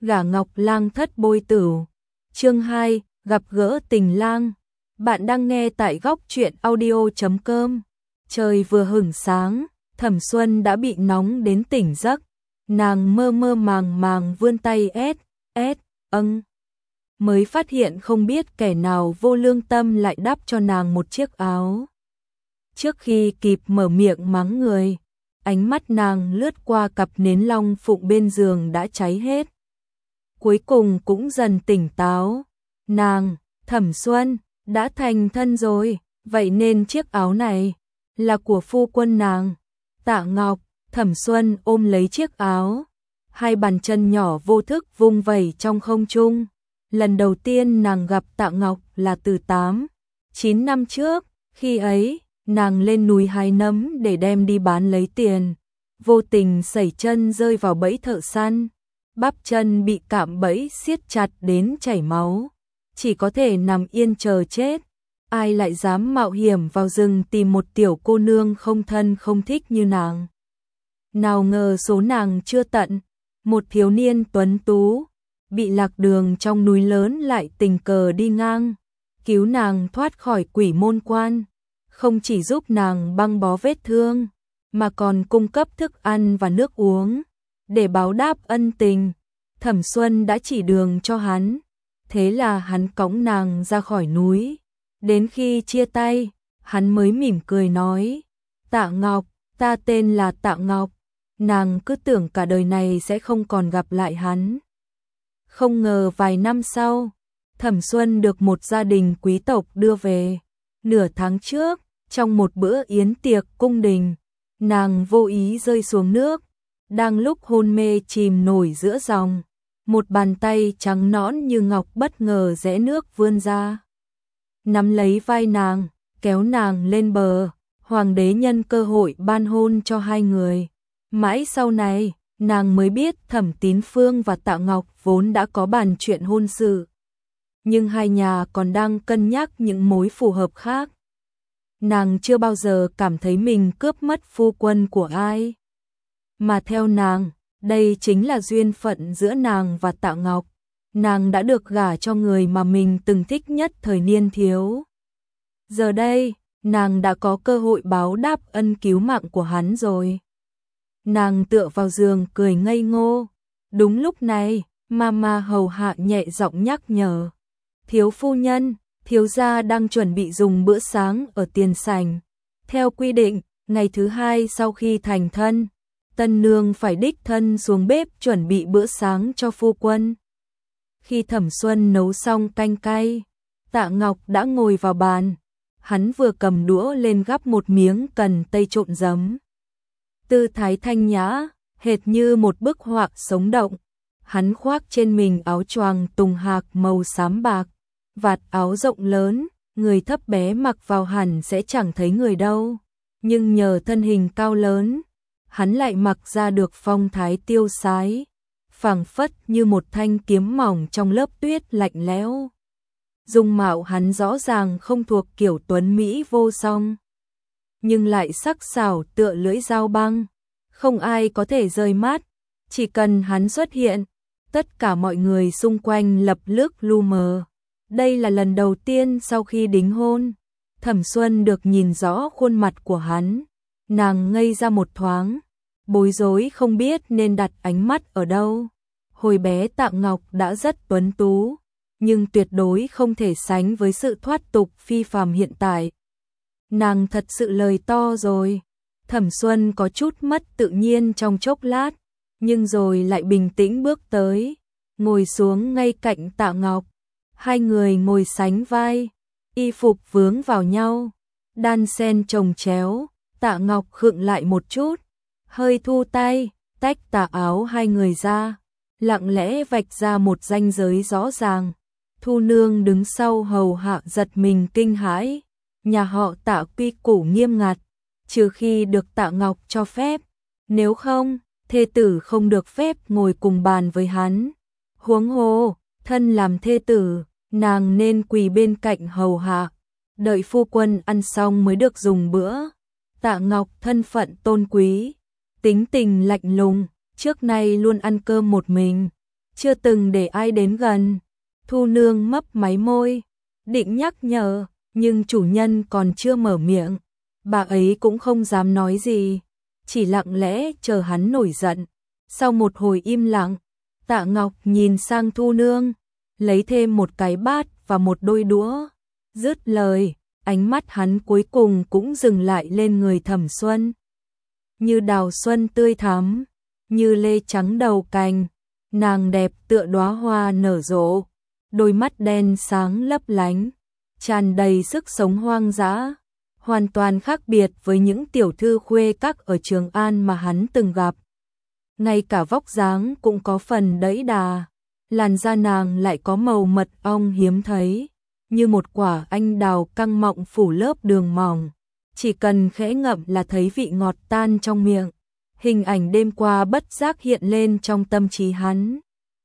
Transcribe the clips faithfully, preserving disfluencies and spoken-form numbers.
Gả Ngọc Lang thất bôi tửu. Chương hai, gặp gỡ tình lang. Bạn đang nghe tại góc truyện audio chấm com. Trời vừa hửng sáng, Thẩm Xuân đã bị nóng đến tỉnh giấc. Nàng mơ mơ màng màng vươn tay ét, ét, âng. Mới phát hiện không biết kẻ nào vô lương tâm lại đắp cho nàng một chiếc áo. Trước khi kịp mở miệng mắng người, ánh mắt nàng lướt qua cặp nến long phụng bên giường đã cháy hết. Cuối cùng cũng dần tỉnh táo. Nàng, Thẩm Xuân, đã thành thân rồi, vậy nên chiếc áo này là của phu quân nàng. Tạ Ngọc, Thẩm Xuân ôm lấy chiếc áo, hai bàn chân nhỏ vô thức vung vẩy trong không trung. Lần đầu tiên nàng gặp Tạ Ngọc là từ tám, chín năm trước, khi ấy, nàng lên núi hái nấm để đem đi bán lấy tiền, vô tình sẩy chân rơi vào bẫy thợ săn, bắp chân bị cạm bẫy siết chặt đến chảy máu, chỉ có thể nằm yên chờ chết. Ai lại dám mạo hiểm vào rừng tìm một tiểu cô nương không thân không thích như nàng. Nào ngờ số nàng chưa tận, một thiếu niên tuấn tú, bị lạc đường trong núi lớn lại tình cờ đi ngang, cứu nàng thoát khỏi quỷ môn quan, không chỉ giúp nàng băng bó vết thương, mà còn cung cấp thức ăn và nước uống. Để báo đáp ân tình, Thẩm Xuân đã chỉ đường cho hắn, thế là hắn cõng nàng ra khỏi núi. Đến khi chia tay, hắn mới mỉm cười nói, Tạ Ngọc, ta tên là Tạ Ngọc. Nàng cứ tưởng cả đời này sẽ không còn gặp lại hắn. Không ngờ vài năm sau, Thẩm Xuân được một gia đình quý tộc đưa về. Nửa tháng trước, trong một bữa yến tiệc cung đình, nàng vô ý rơi xuống nước. Đang lúc hôn mê chìm nổi giữa dòng, một bàn tay trắng nõn như ngọc bất ngờ rẽ nước vươn ra, nắm lấy vai nàng, kéo nàng lên bờ. Hoàng đế nhân cơ hội ban hôn cho hai người. Mãi sau này, nàng mới biết Thẩm Tín Phương và Tạ Ngọc vốn đã có bàn chuyện hôn sự, nhưng hai nhà còn đang cân nhắc những mối phù hợp khác. Nàng chưa bao giờ cảm thấy mình cướp mất phu quân của ai, mà theo nàng, đây chính là duyên phận giữa nàng và Tạ Ngọc. Nàng đã được gả cho người mà mình từng thích nhất thời niên thiếu. Giờ đây, nàng đã có cơ hội báo đáp ân cứu mạng của hắn rồi. Nàng tựa vào giường cười ngây ngô. Đúng lúc này, Mama hầu hạ nhẹ giọng nhắc nhở. Thiếu phu nhân, thiếu gia đang chuẩn bị dùng bữa sáng ở tiền sảnh. Theo quy định, ngày thứ hai sau khi thành thân, tân nương phải đích thân xuống bếp chuẩn bị bữa sáng cho phu quân. Khi Thẩm Xuân nấu xong canh cay, Tạ Ngọc đã ngồi vào bàn. Hắn vừa cầm đũa lên gắp một miếng cần tây trộn giấm. Tư thái thanh nhã, hệt như một bức họa sống động. Hắn khoác trên mình áo choàng tùng hạc màu xám bạc, vạt áo rộng lớn, người thấp bé mặc vào hẳn sẽ chẳng thấy người đâu. Nhưng nhờ thân hình cao lớn, hắn lại mặc ra được phong thái tiêu sái, phảng phất như một thanh kiếm mỏng trong lớp tuyết lạnh lẽo. Dung mạo hắn rõ ràng không thuộc kiểu tuấn mỹ vô song, nhưng lại sắc sảo tựa lưỡi dao băng, không ai có thể rời mắt. Chỉ cần hắn xuất hiện, tất cả mọi người xung quanh lập lức lu mờ. Đây là lần đầu tiên sau khi đính hôn, Thẩm Xuân được nhìn rõ khuôn mặt của hắn. Nàng ngây ra một thoáng, bối rối không biết nên đặt ánh mắt ở đâu. Hồi bé Tạ Ngọc đã rất tuấn tú, nhưng tuyệt đối không thể sánh với sự thoát tục phi phàm hiện tại. Nàng thật sự lời to rồi. Thẩm Xuân có chút mất tự nhiên trong chốc lát, nhưng rồi lại bình tĩnh bước tới, ngồi xuống ngay cạnh Tạ Ngọc. Hai người ngồi sánh vai, y phục vướng vào nhau, đan sen chồng chéo. Tạ Ngọc khựng lại một chút, hơi thu tay, tách tà áo hai người ra, lặng lẽ vạch ra một ranh giới rõ ràng. Thu nương đứng sau hầu hạ giật mình kinh hãi. Nhà họ Tạ quy củ nghiêm ngặt, trừ khi được Tạ Ngọc cho phép, nếu không, thê tử không được phép ngồi cùng bàn với hắn. Huống hồ, thân làm thê tử, nàng nên quỳ bên cạnh hầu hạ, đợi phu quân ăn xong mới được dùng bữa. Tạ Ngọc thân phận tôn quý, tính tình lạnh lùng, trước nay luôn ăn cơm một mình, chưa từng để ai đến gần. Thu Nương mấp máy môi, định nhắc nhở, nhưng chủ nhân còn chưa mở miệng. Bà ấy cũng không dám nói gì, chỉ lặng lẽ chờ hắn nổi giận. Sau một hồi im lặng, Tạ Ngọc nhìn sang Thu Nương, lấy thêm một cái bát và một đôi đũa. Dứt lời, ánh mắt hắn cuối cùng cũng dừng lại lên người Thẩm Xuân. Như đào xuân tươi thắm, như lê trắng đầu cành, nàng đẹp tựa đóa hoa nở rộ, đôi mắt đen sáng lấp lánh, tràn đầy sức sống hoang dã, hoàn toàn khác biệt với những tiểu thư khuê các ở Trường An mà hắn từng gặp. Ngay cả vóc dáng cũng có phần đẫy đà, làn da nàng lại có màu mật ong hiếm thấy, như một quả anh đào căng mọng phủ lớp đường mỏng, chỉ cần khẽ ngậm là thấy vị ngọt tan trong miệng. Hình ảnh đêm qua bất giác hiện lên trong tâm trí hắn.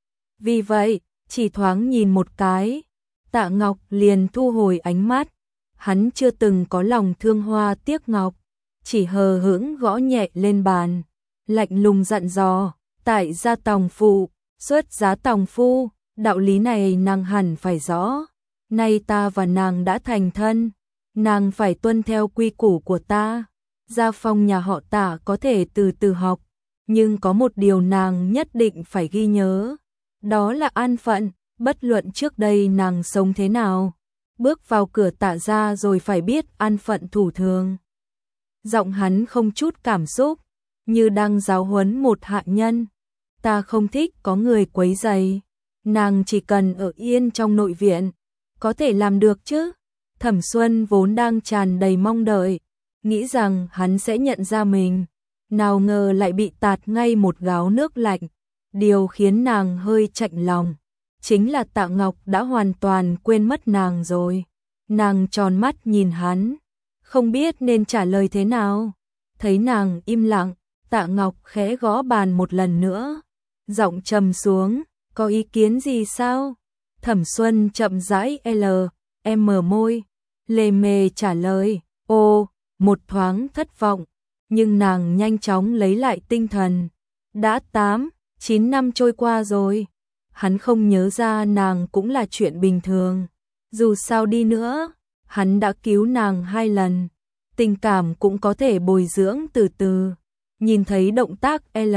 Vì vậy, chỉ thoáng nhìn một cái, Tạ Ngọc liền thu hồi ánh mắt. Hắn chưa từng có lòng thương hoa tiếc ngọc, chỉ hờ hững gõ nhẹ lên bàn, lạnh lùng dặn dò, tại gia tòng phụ, xuất giá tòng phu, đạo lý này nàng hẳn phải rõ. Nay ta và nàng đã thành thân, nàng phải tuân theo quy củ của ta. Gia phong nhà họ Tạ có thể từ từ học, nhưng có một điều nàng nhất định phải ghi nhớ, đó là an phận, bất luận trước đây nàng sống thế nào, bước vào cửa Tạ gia rồi phải biết an phận thủ thường. Giọng hắn không chút cảm xúc, như đang giáo huấn một hạ nhân. Ta không thích có người quấy rầy, nàng chỉ cần ở yên trong nội viện, có thể làm được chứ. Thẩm Xuân vốn đang tràn đầy mong đợi, nghĩ rằng hắn sẽ nhận ra mình, nào ngờ lại bị tạt ngay một gáo nước lạnh. Điều khiến nàng hơi chạnh lòng chính là Tạ Ngọc đã hoàn toàn quên mất nàng rồi. Nàng tròn mắt nhìn hắn, không biết nên trả lời thế nào. Thấy nàng im lặng, Tạ Ngọc khẽ gõ bàn một lần nữa, giọng trầm xuống, có ý kiến gì sao? Thẩm Xuân chậm rãi l, em mở môi, lề mề trả lời, ô, một thoáng thất vọng, nhưng nàng nhanh chóng lấy lại tinh thần. Đã tám, chín năm trôi qua rồi, hắn không nhớ ra nàng cũng là chuyện bình thường. Dù sao đi nữa, hắn đã cứu nàng hai lần, tình cảm cũng có thể bồi dưỡng từ từ. Nhìn thấy động tác L,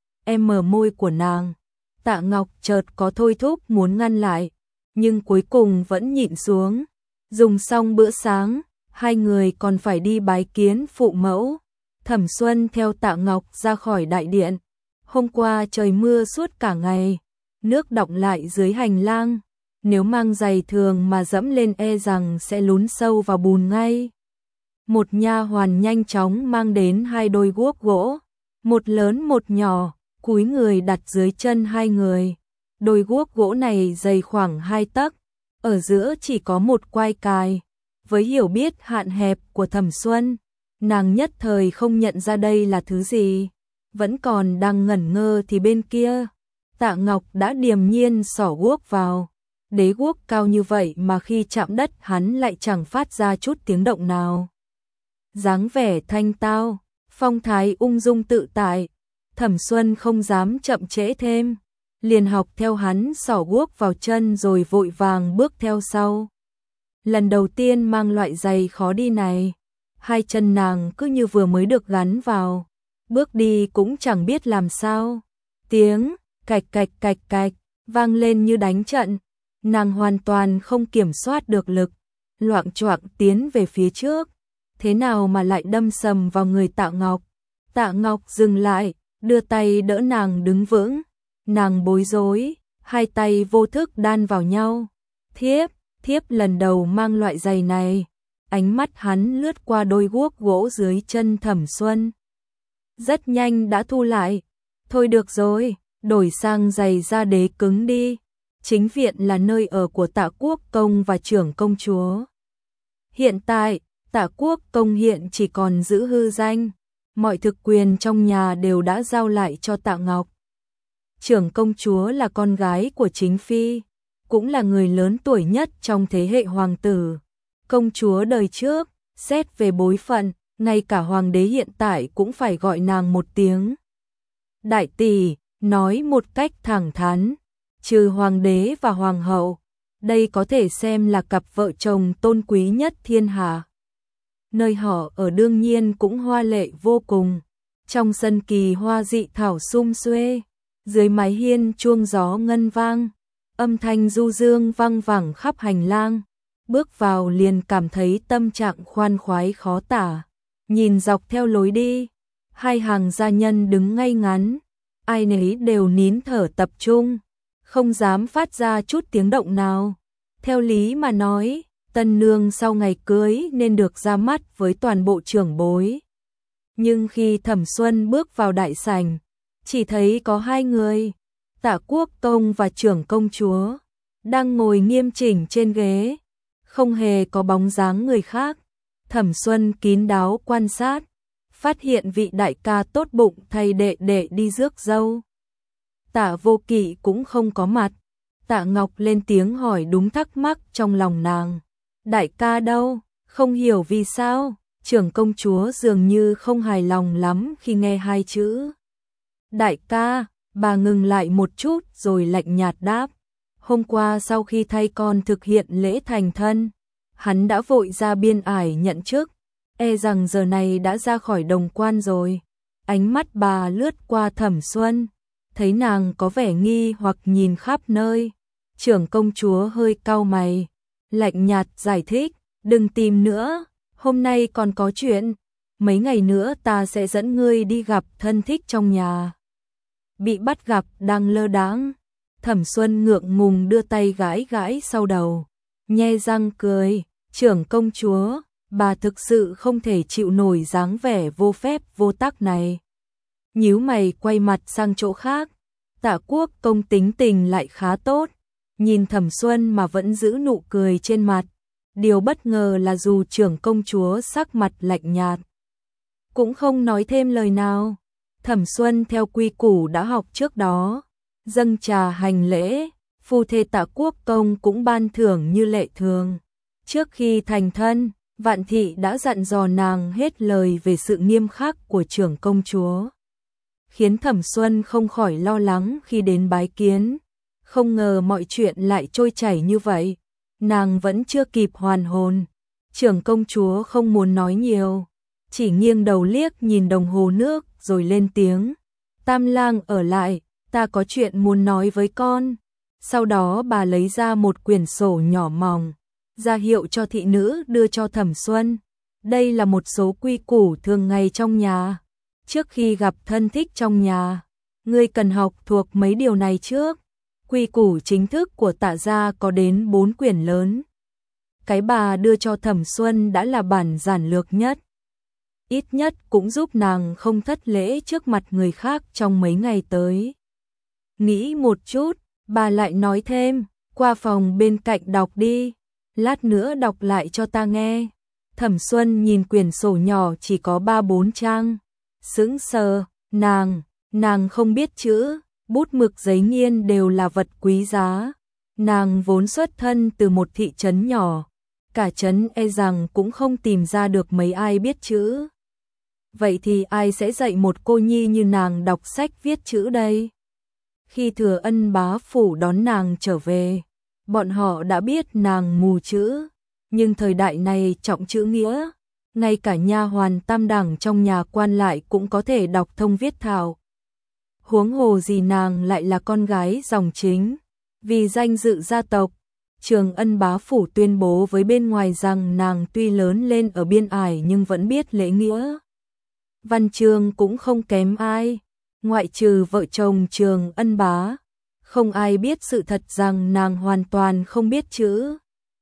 M môi của nàng, Tạ Ngọc chợt có thôi thúc muốn ngăn lại, nhưng cuối cùng vẫn nhịn xuống. Dùng xong bữa sáng, hai người còn phải đi bái kiến phụ mẫu. Thẩm Xuân theo Tạ Ngọc ra khỏi đại điện. Hôm qua trời mưa suốt cả ngày, nước đọng lại dưới hành lang, nếu mang giày thường mà dẫm lên e rằng sẽ lún sâu vào bùn ngay. Một nha hoàn nhanh chóng mang đến hai đôi guốc gỗ, một lớn một nhỏ, cúi người đặt dưới chân hai người. Đôi guốc gỗ này dày khoảng hai tấc, ở giữa chỉ có một quai cài. Với hiểu biết hạn hẹp của Thẩm Xuân, nàng nhất thời không nhận ra đây là thứ gì. Vẫn còn đang ngẩn ngơ thì bên kia, Tạ Ngọc đã điềm nhiên xỏ guốc vào. Đế guốc cao như vậy mà khi chạm đất hắn lại chẳng phát ra chút tiếng động nào. Dáng vẻ thanh tao, phong thái ung dung tự tại, Thẩm Xuân không dám chậm trễ thêm, liền học theo hắn xỏ guốc vào chân rồi vội vàng bước theo sau. Lần đầu tiên mang loại giày khó đi này, hai chân nàng cứ như vừa mới được gắn vào, bước đi cũng chẳng biết làm sao. Tiếng cạch cạch cạch cạch vang lên như đánh trận, nàng hoàn toàn không kiểm soát được lực, loạng choạng tiến về phía trước, thế nào mà lại đâm sầm vào người Tạ Ngọc. Tạ Ngọc dừng lại, đưa tay đỡ nàng đứng vững, nàng bối rối, hai tay vô thức đan vào nhau. Thiếp, thiếp lần đầu mang loại giày này. Ánh mắt hắn lướt qua đôi guốc gỗ dưới chân Thẩm Xuân, rất nhanh đã thu lại. Thôi được rồi, đổi sang giày da đế cứng đi. Chính viện là nơi ở của Tạ Quốc công và trưởng công chúa. Hiện tại, Tạ Quốc công hiện chỉ còn giữ hư danh, mọi thực quyền trong nhà đều đã giao lại cho Tạ Ngọc. Trưởng công chúa là con gái của chính phi, cũng là người lớn tuổi nhất trong thế hệ hoàng tử. Công chúa đời trước, xét về bối phận, ngay cả hoàng đế hiện tại cũng phải gọi nàng một tiếng đại tỷ. Nói một cách thẳng thắn, trừ hoàng đế và hoàng hậu, đây có thể xem là cặp vợ chồng tôn quý nhất thiên hạ. Nơi họ ở đương nhiên cũng hoa lệ vô cùng. Trong sân kỳ hoa dị thảo sum xuê, dưới mái hiên chuông gió ngân vang, âm thanh du dương vang vẳng khắp hành lang. Bước vào liền cảm thấy tâm trạng khoan khoái khó tả. Nhìn dọc theo lối đi, hai hàng gia nhân đứng ngay ngắn, ai nấy đều nín thở tập trung, không dám phát ra chút tiếng động nào. Theo lý mà nói, tân nương sau ngày cưới nên được ra mắt với toàn bộ trưởng bối. Nhưng khi Thẩm Xuân bước vào đại sảnh, chỉ thấy có hai người, Tạ Quốc công và trưởng công chúa, đang ngồi nghiêm chỉnh trên ghế, không hề có bóng dáng người khác. Thẩm Xuân kín đáo quan sát, phát hiện vị đại ca tốt bụng thay đệ đệ đi rước dâu. Tạ Vô Kỵ cũng không có mặt. Tạ Ngọc lên tiếng hỏi đúng thắc mắc trong lòng nàng. Đại ca đâu? Không hiểu vì sao, trưởng công chúa dường như không hài lòng lắm khi nghe hai chữ. Đại ca, bà ngừng lại một chút rồi lạnh nhạt đáp. Hôm qua sau khi thay con thực hiện lễ thành thân, hắn đã vội ra biên ải nhận chức, e rằng giờ này đã ra khỏi đồng quan rồi. Ánh mắt bà lướt qua Thẩm Xuân, thấy nàng có vẻ nghi hoặc nhìn khắp nơi. Trưởng công chúa hơi cau mày, lạnh nhạt giải thích, đừng tìm nữa, hôm nay còn có chuyện, mấy ngày nữa ta sẽ dẫn ngươi đi gặp thân thích trong nhà. Bị bắt gặp đang lơ đãng, Thẩm Xuân ngượng ngùng đưa tay gãi gãi sau đầu, nhe răng cười, trưởng công chúa, bà thực sự không thể chịu nổi dáng vẻ vô phép vô tắc này. Nhíu mày quay mặt sang chỗ khác. Tạ Quốc công tính tình lại khá tốt, nhìn Thẩm Xuân mà vẫn giữ nụ cười trên mặt. Điều bất ngờ là dù trưởng công chúa sắc mặt lạnh nhạt, cũng không nói thêm lời nào. Thẩm Xuân theo quy củ đã học trước đó, dâng trà hành lễ, phu thê Tạ Quốc công cũng ban thưởng như lệ thường. Trước khi thành thân, Vạn Thị đã dặn dò nàng hết lời về sự nghiêm khắc của trưởng công chúa, khiến Thẩm Xuân không khỏi lo lắng khi đến bái kiến. Không ngờ mọi chuyện lại trôi chảy như vậy, nàng vẫn chưa kịp hoàn hồn. Trưởng công chúa không muốn nói nhiều, chỉ nghiêng đầu liếc nhìn đồng hồ nước rồi lên tiếng. Tam lang ở lại, ta có chuyện muốn nói với con. Sau đó bà lấy ra một quyển sổ nhỏ mỏng, ra hiệu cho thị nữ đưa cho Thẩm Xuân. Đây là một số quy củ thường ngày trong nhà. Trước khi gặp thân thích trong nhà, ngươi cần học thuộc mấy điều này trước. Quy củ chính thức của Tạ gia có đến bốn quyển lớn. Cái bà đưa cho Thẩm Xuân đã là bản giản lược nhất, ít nhất cũng giúp nàng không thất lễ trước mặt người khác trong mấy ngày tới. Nghĩ một chút, bà lại nói thêm, qua phòng bên cạnh đọc đi, lát nữa đọc lại cho ta nghe. Thẩm Xuân nhìn quyển sổ nhỏ chỉ có ba bốn trang, sững sờ, nàng, nàng không biết chữ, bút mực giấy nghiên đều là vật quý giá. Nàng vốn xuất thân từ một thị trấn nhỏ, cả trấn e rằng cũng không tìm ra được mấy ai biết chữ. Vậy thì ai sẽ dạy một cô nhi như nàng đọc sách viết chữ đây? Khi Thừa Ân bá phủ đón nàng trở về, bọn họ đã biết nàng mù chữ, nhưng thời đại này trọng chữ nghĩa, ngay cả nha hoàn tam đẳng trong nhà quan lại cũng có thể đọc thông viết thạo. Huống hồ gì nàng lại là con gái dòng chính, vì danh dự gia tộc, Trường Ân bá phủ tuyên bố với bên ngoài rằng nàng tuy lớn lên ở biên ải nhưng vẫn biết lễ nghĩa. Văn chương cũng không kém ai, ngoại trừ vợ chồng Trường Ân bá, không ai biết sự thật rằng nàng hoàn toàn không biết chữ.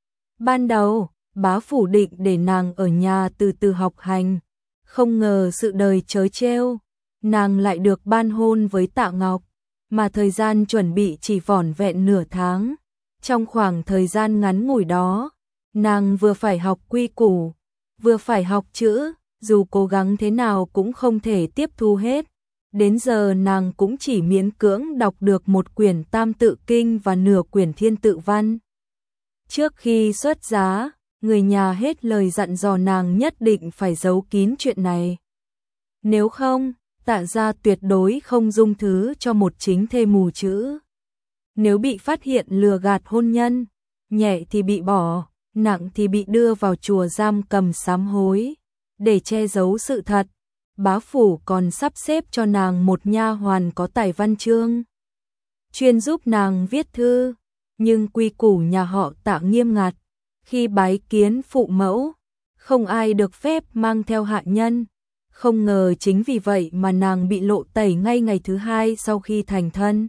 Ban đầu, bá phủ định để nàng ở nhà từ từ học hành, không ngờ sự đời trớ trêu, nàng lại được ban hôn với Tạ Ngọc, mà thời gian chuẩn bị chỉ vỏn vẹn nửa tháng. Trong khoảng thời gian ngắn ngủi đó, nàng vừa phải học quy củ, vừa phải học chữ, dù cố gắng thế nào cũng không thể tiếp thu hết. Đến giờ nàng cũng chỉ miễn cưỡng đọc được một quyển Tam Tự Kinh và nửa quyển Thiên Tự Văn. Trước khi xuất giá, người nhà hết lời dặn dò nàng nhất định phải giấu kín chuyện này. Nếu không, Tạ gia tuyệt đối không dung thứ cho một chính thê mù chữ. nếu bị phát hiện lừa gạt hôn nhân, nhẹ thì bị bỏ, nặng thì bị đưa vào chùa giam cầm sám hối. Để che giấu sự thật, bá phủ còn sắp xếp cho nàng một nha hoàn có tài văn chương, chuyên giúp nàng viết thư, nhưng quy củ nhà họ Tạ nghiêm ngặt, khi bái kiến phụ mẫu, không ai được phép mang theo hạ nhân. Không ngờ chính vì vậy mà nàng bị lộ tẩy ngay ngày thứ hai sau khi thành thân.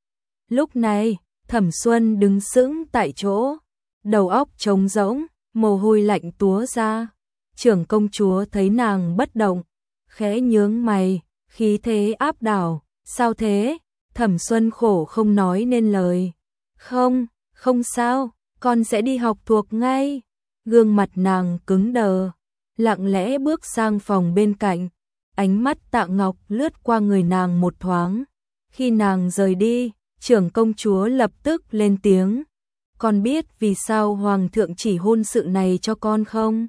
Lúc này, Thẩm Xuân đứng sững tại chỗ, đầu óc trống rỗng, mồ hôi lạnh túa ra. Trưởng công chúa thấy nàng bất động, khẽ nhướng mày, khí thế áp đảo. Sao thế? Thẩm Xuân khổ không nói nên lời. Không, không sao, con sẽ đi học thuộc ngay. Gương mặt nàng cứng đờ, lặng lẽ bước sang phòng bên cạnh. Ánh mắt Tạ Ngọc lướt qua người nàng một thoáng. Khi nàng rời đi, trưởng công chúa lập tức lên tiếng. Con biết vì sao Hoàng thượng chỉ hôn sự này cho con không?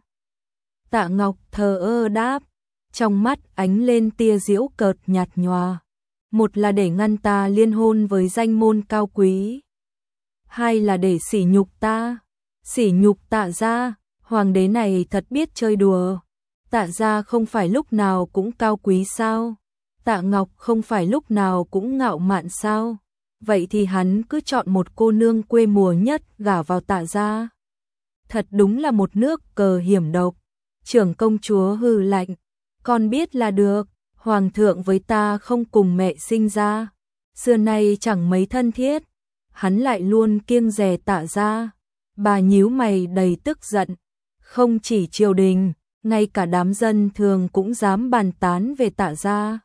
Tạ Ngọc thờ ơ đáp, trong mắt ánh lên tia giễu cợt nhạt nhòa. Một là để ngăn ta liên hôn với danh môn cao quý, hai là để sỉ nhục ta, sỉ nhục Tạ gia. Hoàng đế này thật biết chơi đùa. Tạ gia không phải lúc nào cũng cao quý sao? Tạ Ngọc không phải lúc nào cũng ngạo mạn sao? Vậy thì hắn cứ chọn một cô nương quê mùa nhất gả vào Tạ gia. Thật đúng là một nước cờ hiểm độc. Trưởng công chúa hừ lạnh, con biết là được, Hoàng thượng với ta không cùng mẹ sinh ra, xưa nay chẳng mấy thân thiết, hắn lại luôn kiêng dè Tạ gia. Bà nhíu mày đầy tức giận, không chỉ triều đình, ngay cả đám dân thường cũng dám bàn tán về Tạ gia.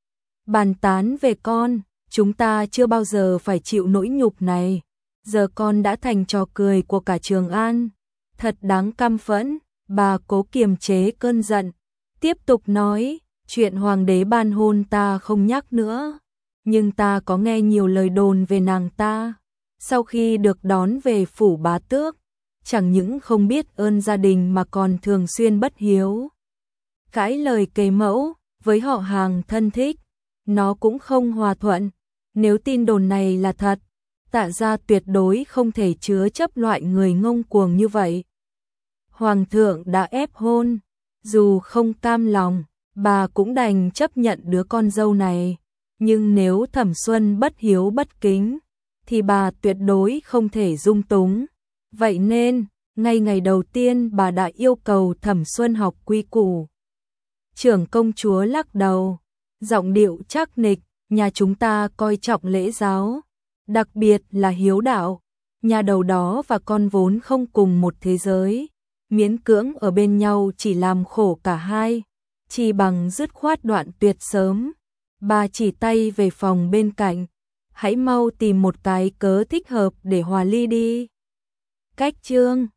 Bàn tán về con, chúng ta chưa bao giờ phải chịu nỗi nhục này, giờ con đã thành trò cười của cả Trường An, thật đáng căm phẫn. Bà cố kiềm chế cơn giận, tiếp tục nói, chuyện hoàng đế ban hôn ta không nhắc nữa, nhưng ta có nghe nhiều lời đồn về nàng ta. Sau khi được đón về phủ bá tước, chẳng những không biết ơn gia đình mà còn thường xuyên bất hiếu, cãi lời kế mẫu, với họ hàng thân thích, nó cũng không hòa thuận. Nếu tin đồn này là thật, Tạ gia tuyệt đối không thể chứa chấp loại người ngông cuồng như vậy. Hoàng thượng đã ép hôn, dù không cam lòng, bà cũng đành chấp nhận đứa con dâu này. Nhưng nếu Thẩm Xuân bất hiếu bất kính, thì bà tuyệt đối không thể dung túng. Vậy nên, ngay ngày đầu tiên bà đã yêu cầu Thẩm Xuân học quy củ. Trưởng công chúa lắc đầu, giọng điệu chắc nịch, nhà chúng ta coi trọng lễ giáo, đặc biệt là hiếu đạo. Nhà đầu đó và con vốn không cùng một thế giới, miễn cưỡng ở bên nhau chỉ làm khổ cả hai, chỉ bằng dứt khoát đoạn tuyệt sớm. Bà chỉ tay về phòng bên cạnh, hãy mau tìm một cái cớ thích hợp để hòa ly đi. Cách chương